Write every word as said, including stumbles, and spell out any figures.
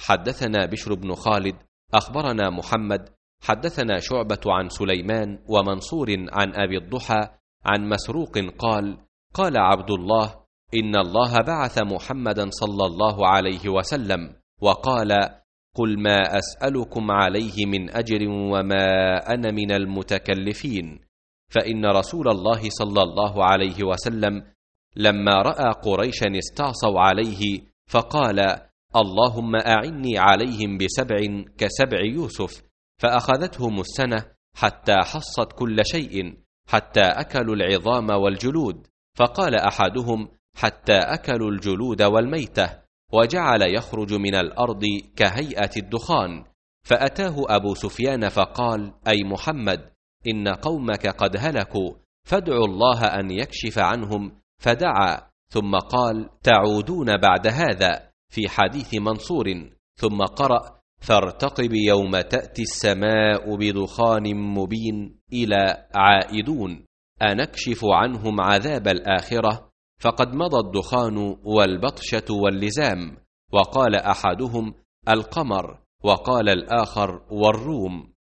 حدثنا بشر بن خالد أخبرنا محمد حدثنا شعبة عن سليمان ومنصور عن أبي الضحى عن مسروق قال قال عبد الله إن الله بعث محمدا صلى الله عليه وسلم وقال قل ما أسألكم عليه من أجر وما أنا من المتكلفين، فإن رسول الله صلى الله عليه وسلم لما رأى قريشا استعصوا عليه فقال اللهم أعني عليهم بسبع كسبع يوسف، فأخذتهم السنة حتى حصت كل شيء حتى أكلوا العظام والجلود، فقال أحدهم حتى أكلوا الجلود والميتة، وجعل يخرج من الأرض كهيئة الدخان. فأتاه أبو سفيان فقال أي محمد إن قومك قد هلكوا، فادعوا الله أن يكشف عنهم، فدعا ثم قال تعودون بعد هذا في حديث منصور، ثم قرأ فارتقب يوم تأتي السماء بدخان مبين إلى عائدون أنكشف عنهم عذاب الآخرة، فقد مضى الدخان والبطشة واللزام، وقال أحدهم القمر وقال الآخر والروم.